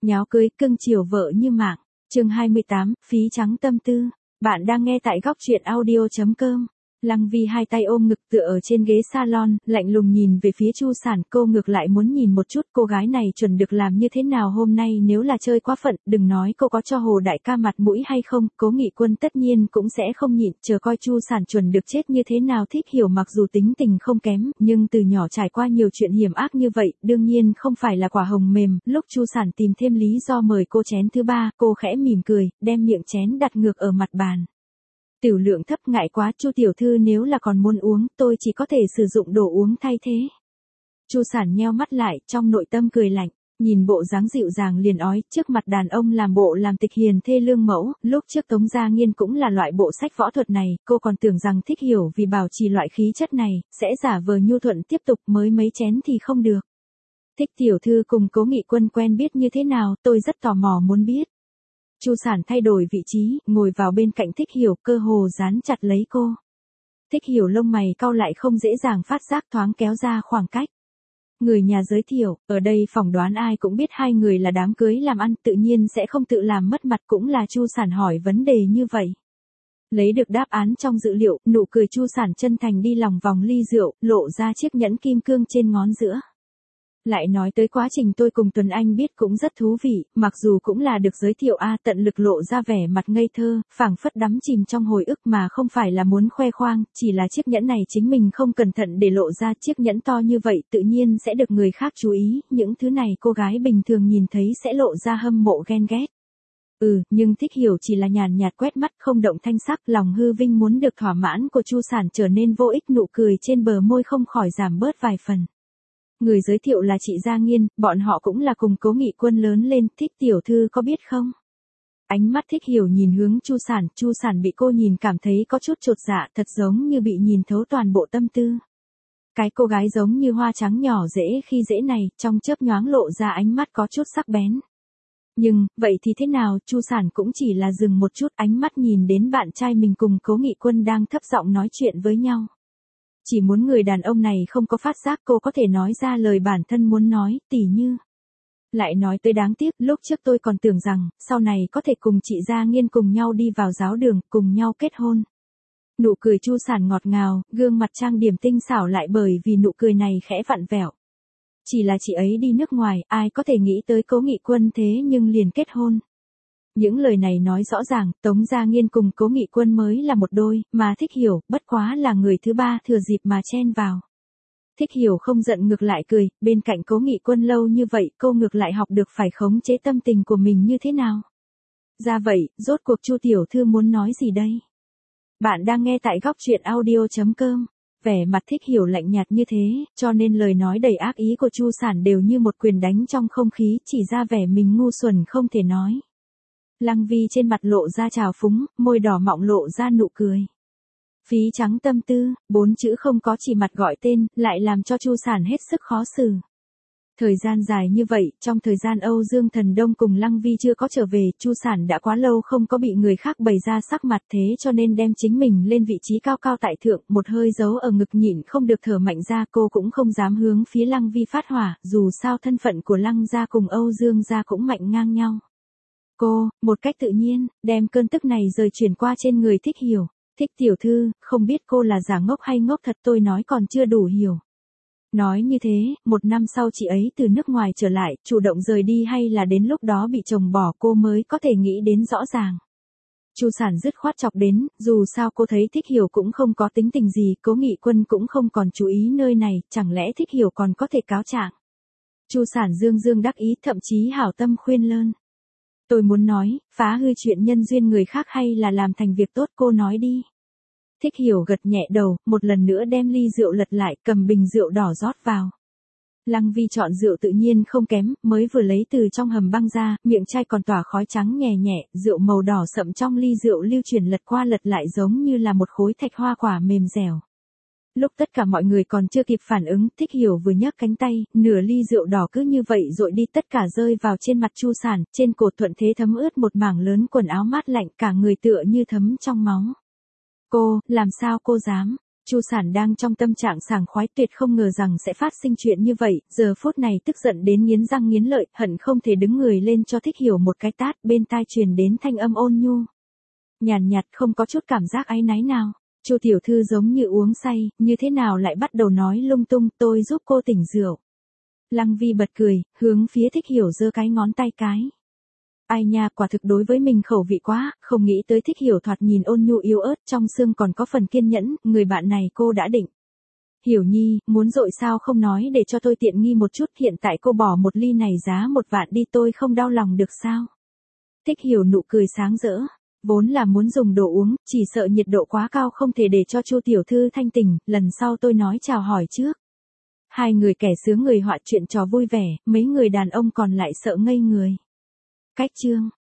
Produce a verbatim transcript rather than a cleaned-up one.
Nháo cưới cưng chiều vợ như mạng. Chương hai mươi tám, phí trắng tâm tư. Bạn đang nghe tại góc truyện audio chấm com. Lăng Vi hai tay ôm ngực tựa ở trên ghế salon, lạnh lùng nhìn về phía Chu Sản, cô ngược lại muốn nhìn một chút cô gái này chuẩn được làm như thế nào hôm nay, nếu là chơi quá phận, đừng nói cô có cho Hồ đại ca mặt mũi hay không, Cố Nghị Quân tất nhiên cũng sẽ không nhịn, chờ coi Chu Sản chuẩn được chết như thế nào. Thích Hiểu mặc dù tính tình không kém, nhưng từ nhỏ trải qua nhiều chuyện hiểm ác như vậy, đương nhiên không phải là quả hồng mềm. Lúc Chu Sản tìm thêm lý do mời cô chén thứ ba, cô khẽ mỉm cười, đem miệng chén đặt ngược ở mặt bàn. Tiểu lượng thấp, ngại quá, Chu tiểu thư nếu là còn muốn uống, tôi chỉ có thể sử dụng đồ uống thay thế. Chu Sản nheo mắt lại, trong nội tâm cười lạnh, nhìn bộ dáng dịu dàng liền ói, trước mặt đàn ông làm bộ làm tịch hiền thê lương mẫu, lúc trước Tống Gia Nghiên cũng là loại bộ sách võ thuật này, cô còn tưởng rằng Thích Hiểu vì bảo trì loại khí chất này, sẽ giả vờ nhu thuận tiếp tục, mới mấy chén thì không được. Thích tiểu thư cùng Cố Nghị Quân quen biết như thế nào, tôi rất tò mò muốn biết. Chu Sản thay đổi vị trí, ngồi vào bên cạnh Thích Hiểu, cơ hồ dán chặt lấy cô. Thích Hiểu lông mày cau lại, không dễ dàng phát giác, thoáng kéo ra khoảng cách. Người nhà giới thiệu, ở đây phỏng đoán ai cũng biết hai người là đám cưới làm ăn, tự nhiên sẽ không tự làm mất mặt, cũng là Chu Sản hỏi vấn đề như vậy. Lấy được đáp án trong dự liệu, nụ cười Chu Sản chân thành đi lòng vòng ly rượu, lộ ra chiếc nhẫn kim cương trên ngón giữa. Lại nói tới quá trình tôi cùng Tuấn Anh biết cũng rất thú vị, mặc dù cũng là được giới thiệu a, tận lực lộ ra vẻ mặt ngây thơ, phảng phất đắm chìm trong hồi ức mà không phải là muốn khoe khoang, chỉ là chiếc nhẫn này chính mình không cẩn thận để lộ ra, chiếc nhẫn to như vậy tự nhiên sẽ được người khác chú ý, những thứ này cô gái bình thường nhìn thấy sẽ lộ ra hâm mộ ghen ghét. Ừ, nhưng Thích Hiểu chỉ là nhàn nhạt quét mắt, không động thanh sắc, lòng hư vinh muốn được thỏa mãn của Chu Sản trở nên vô ích, nụ cười trên bờ môi không khỏi giảm bớt vài phần. Người giới thiệu là chị Gia Nghiên, bọn họ cũng là cùng Cố Nghị Quân lớn lên, Thích tiểu thư có biết không? Ánh mắt Thích Hiểu nhìn hướng Chu Sản, Chu Sản bị cô nhìn cảm thấy có chút chột dạ, thật giống như bị nhìn thấu toàn bộ tâm tư. Cái cô gái giống như hoa trắng nhỏ dễ khi dễ này, trong chớp nhoáng lộ ra ánh mắt có chút sắc bén. Nhưng, vậy thì thế nào, Chu Sản cũng chỉ là dừng một chút, ánh mắt nhìn đến bạn trai mình cùng Cố Nghị Quân đang thấp giọng nói chuyện với nhau. Chỉ muốn người đàn ông này không có phát giác, cô có thể nói ra lời bản thân muốn nói, tỉ như. Lại nói tới đáng tiếc, lúc trước tôi còn tưởng rằng, sau này có thể cùng chị Gia Nghiên cùng nhau đi vào giáo đường, cùng nhau kết hôn. Nụ cười Chu Sản ngọt ngào, gương mặt trang điểm tinh xảo lại bởi vì nụ cười này khẽ vặn vẹo. Chỉ là chị ấy đi nước ngoài, ai có thể nghĩ tới Cố Nghị Quân thế nhưng liền kết hôn. Những lời này nói rõ ràng, Tống Gia Nghiên cùng Cố Nghị Quân mới là một đôi, mà Thích Hiểu, bất quá là người thứ ba thừa dịp mà chen vào. Thích Hiểu không giận ngược lại cười, bên cạnh Cố Nghị Quân lâu như vậy, cô ngược lại học được phải khống chế tâm tình của mình như thế nào. Ra vậy, rốt cuộc Chu tiểu thư muốn nói gì đây? Bạn đang nghe tại góc truyện audio chấm com. Vẻ mặt Thích Hiểu lạnh nhạt như thế, cho nên lời nói đầy ác ý của Chu Sản đều như một quyền đánh trong không khí, chỉ ra vẻ mình ngu xuẩn không thể nói. Lăng Vi trên mặt lộ ra trào phúng, môi đỏ mọng lộ ra nụ cười. Phí trắng tâm tư, bốn chữ không có chỉ mặt gọi tên, lại làm cho Chu Sản hết sức khó xử. Thời gian dài như vậy, trong thời gian Âu Dương Thần Đông cùng Lăng Vi chưa có trở về, Chu Sản đã quá lâu không có bị người khác bày ra sắc mặt, thế cho nên đem chính mình lên vị trí cao cao tại thượng, một hơi giấu ở ngực nhịn không được thở mạnh ra, cô cũng không dám hướng phía Lăng Vi phát hỏa, dù sao thân phận của Lăng gia cùng Âu Dương gia cũng mạnh ngang nhau. Cô, một cách tự nhiên, đem cơn tức này rời chuyển qua trên người Thích Hiểu. Thích tiểu thư, không biết cô là giả ngốc hay ngốc thật, tôi nói còn chưa đủ hiểu. Nói như thế, một năm sau chị ấy từ nước ngoài trở lại, chủ động rời đi hay là đến lúc đó bị chồng bỏ, cô mới có thể nghĩ đến rõ ràng. Chu Sản dứt khoát chọc đến, dù sao cô thấy Thích Hiểu cũng không có tính tình gì, Cố Nghị Quân cũng không còn chú ý nơi này, chẳng lẽ Thích Hiểu còn có thể cáo trạng. Chu Sản dương dương đắc ý, thậm chí hảo tâm khuyên lơn. Tôi muốn nói, phá hư chuyện nhân duyên người khác hay là làm thành việc tốt, cô nói đi. Thích Hiểu gật nhẹ đầu, một lần nữa đem ly rượu lật lại, cầm bình rượu đỏ rót vào. Lăng Vi chọn rượu tự nhiên không kém, mới vừa lấy từ trong hầm băng ra, miệng chai còn tỏa khói trắng nhẹ nhẹ, rượu màu đỏ sậm trong ly rượu lưu chuyển lật qua lật lại giống như là một khối thạch hoa quả mềm dẻo. Lúc tất cả mọi người còn chưa kịp phản ứng, Thích Hiểu vừa nhấc cánh tay, nửa ly rượu đỏ cứ như vậy dội đi, tất cả rơi vào trên mặt Chu Sản, trên cổ thuận thế thấm ướt một mảng lớn quần áo mát lạnh, cả người tựa như thấm trong máu. Cô, làm sao cô dám? Chu Sản đang trong tâm trạng sảng khoái, tuyệt không ngờ rằng sẽ phát sinh chuyện như vậy, giờ phút này tức giận đến nghiến răng nghiến lợi, hận không thể đứng người lên cho Thích Hiểu một cái tát, bên tai truyền đến thanh âm ôn nhu. Nhàn nhạt, không có chút cảm giác áy náy nào. Chu tiểu thư giống như uống say, như thế nào lại bắt đầu nói lung tung, tôi giúp cô tỉnh rượu. Lăng Vi bật cười, hướng phía Thích Hiểu giơ cái ngón tay cái. Ai nha, quả thực đối với mình khẩu vị quá, không nghĩ tới Thích Hiểu thoạt nhìn ôn nhu yếu ớt, trong xương còn có phần kiên nhẫn, người bạn này cô đã định. Hiểu Nhi, muốn dội sao không nói để cho tôi tiện nghi một chút, hiện tại cô bỏ một ly này giá một vạn đi, tôi không đau lòng được sao? Thích Hiểu nụ cười sáng rỡ, vốn là muốn dùng đồ uống, chỉ sợ nhiệt độ quá cao không thể để cho Chu tiểu thư thanh tỉnh, lần sau tôi nói chào hỏi trước. Hai người kẻ sướng người họa chuyện trò vui vẻ, mấy người đàn ông còn lại sợ ngây người. Cách chương